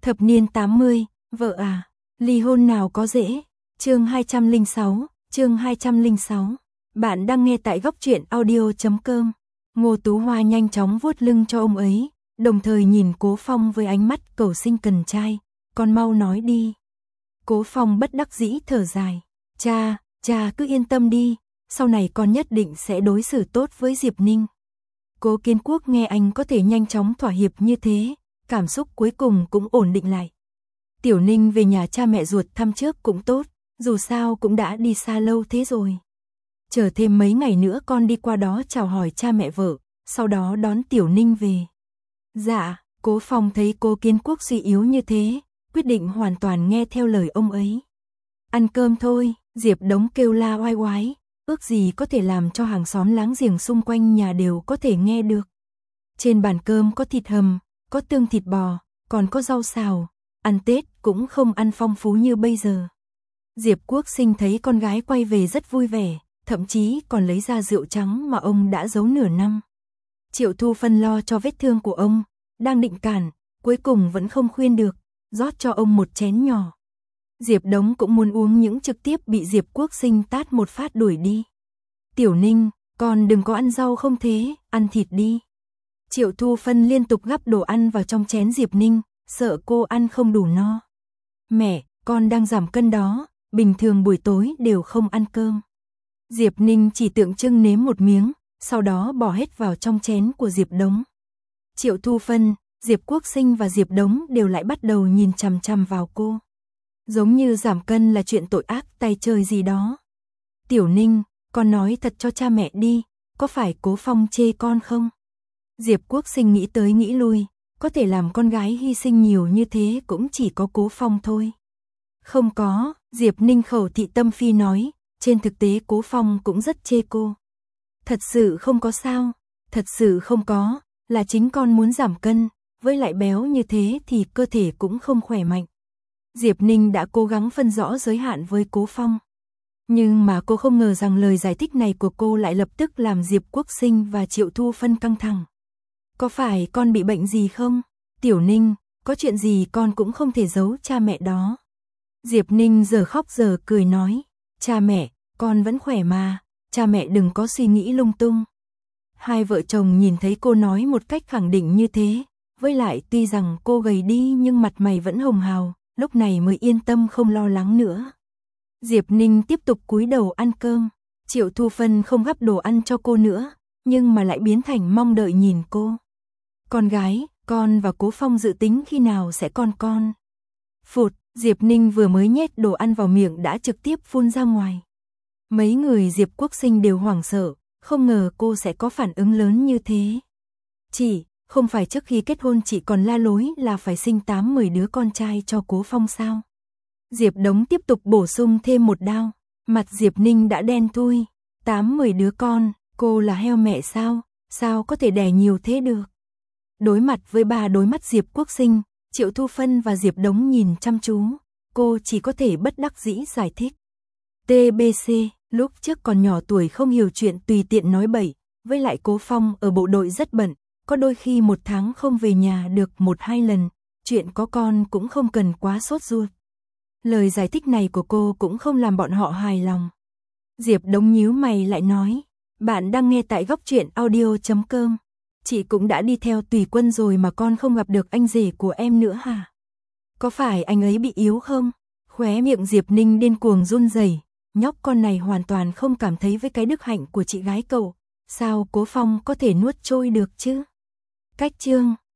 Thập niên 80, vợ à, ly hôn nào có dễ. Chương 206, chương 206. Bạn đang nghe tại góc truyện audio.com. Ngô Tú Hoa nhanh chóng vuốt lưng cho ông ấy, đồng thời nhìn Cố Phong với ánh mắt cầu xin cần trai, con mau nói đi. Cố Phong bất đắc dĩ thở dài, cha cứ yên tâm đi, sau này con nhất định sẽ đối xử tốt với Diệp Ninh. Cố Kiến Quốc nghe anh có thể nhanh chóng thỏa hiệp như thế, cảm xúc cuối cùng cũng ổn định lại. Tiểu Ninh về nhà cha mẹ ruột thăm trước cũng tốt, dù sao cũng đã đi xa lâu thế rồi. Chờ thêm mấy ngày nữa con đi qua đó chào hỏi cha mẹ vợ, sau đó đón Tiểu Ninh về. Dạ, Cố Phong thấy Cố Kiến Quốc suy yếu như thế, quyết định hoàn toàn nghe theo lời ông ấy. Ăn cơm thôi, Diệp Đống kêu la oai oái, ước gì có thể làm cho hàng xóm láng giềng xung quanh nhà đều có thể nghe được. Trên bàn cơm có thịt hầm, có tương thịt bò, còn có rau xào, ăn Tết cũng không ăn phong phú như bây giờ. Diệp Quốc Sinh thấy con gái quay về rất vui vẻ, thậm chí còn lấy ra rượu trắng mà ông đã giấu nửa năm. Triệu Thu Phân lo cho vết thương của ông, đang định cản, cuối cùng vẫn không khuyên được, rót cho ông một chén nhỏ. Diệp Đống cũng muốn uống những trực tiếp bị Diệp Quốc Sinh tát một phát đuổi đi. Tiểu Ninh, con đừng có ăn rau không thế, ăn thịt đi. Triệu Thu Phân liên tục gắp đồ ăn vào trong chén Diệp Ninh, sợ cô ăn không đủ no. Mẹ, con đang giảm cân đó, bình thường buổi tối đều không ăn cơm. Diệp Ninh chỉ tượng trưng nếm một miếng, sau đó bỏ hết vào trong chén của Diệp Đống. Triệu Thu Phân, Diệp Quốc Sinh và Diệp Đống đều lại bắt đầu nhìn chằm chằm vào cô. Giống như giảm cân là chuyện tội ác tay trời gì đó. Tiểu Ninh, con nói thật cho cha mẹ đi, có phải Cố Phong chê con không? Diệp Quốc Sinh nghĩ tới nghĩ lui, có thể làm con gái hy sinh nhiều như thế cũng chỉ có Cố Phong thôi. Không có, Diệp Ninh khẩu thị tâm phi nói, trên thực tế Cố Phong cũng rất chê cô. Thật sự không có sao, thật sự không có, là chính con muốn giảm cân, với lại béo như thế thì cơ thể cũng không khỏe mạnh. Diệp Ninh đã cố gắng phân rõ giới hạn với Cố Phong. Nhưng mà cô không ngờ rằng lời giải thích này của cô lại lập tức làm Diệp Quốc Sinh và Triệu Thu Phân căng thẳng. Có phải con bị bệnh gì không? Tiểu Ninh, có chuyện gì con cũng không thể giấu cha mẹ đó. Diệp Ninh giờ khóc giờ cười nói, cha mẹ, con vẫn khỏe mà, cha mẹ đừng có suy nghĩ lung tung. Hai vợ chồng nhìn thấy cô nói một cách khẳng định như thế, với lại tuy rằng cô gầy đi nhưng mặt mày vẫn hồng hào, lúc này mới yên tâm không lo lắng nữa. Diệp Ninh tiếp tục cúi đầu ăn cơm, Triệu Thu Phân không gắp đồ ăn cho cô nữa, nhưng mà lại biến thành mong đợi nhìn cô. Con gái, con và Cố Phong dự tính khi nào sẽ con? Phụt, Diệp Ninh vừa mới nhét đồ ăn vào miệng đã trực tiếp phun ra ngoài. Mấy người Diệp Quốc Sinh đều hoảng sợ, không ngờ cô sẽ có phản ứng lớn như thế. Chị, không phải trước khi kết hôn chị còn la lối là phải sinh 8-10 đứa con trai cho Cố Phong sao? Diệp Đống tiếp tục bổ sung thêm một đao, mặt Diệp Ninh đã đen thui. 8-10 đứa con, cô là heo mẹ sao? Sao có thể đẻ nhiều thế được? Đối mặt với ba đôi mắt Diệp Quốc Sinh, Triệu Thu Phân và Diệp Đống nhìn chăm chú, cô chỉ có thể bất đắc dĩ giải thích. TBC, lúc trước còn nhỏ tuổi không hiểu chuyện tùy tiện nói bậy, với lại Cố Phong ở bộ đội rất bận, có đôi khi một tháng không về nhà được 1-2 lần, chuyện có con cũng không cần quá sốt ruột. Lời giải thích này của cô cũng không làm bọn họ hài lòng. Diệp Đống nhíu mày lại nói, bạn đang nghe tại góc truyện audio.com. Chị cũng đã đi theo Tùy Quân rồi mà con không gặp được anh rể của em nữa hả? Có phải anh ấy bị yếu không? Khóe miệng Diệp Ninh điên cuồng run rẩy, nhóc con này hoàn toàn không cảm thấy với cái đức hạnh của chị gái cậu, sao Cố Phong có thể nuốt trôi được chứ? Cách chương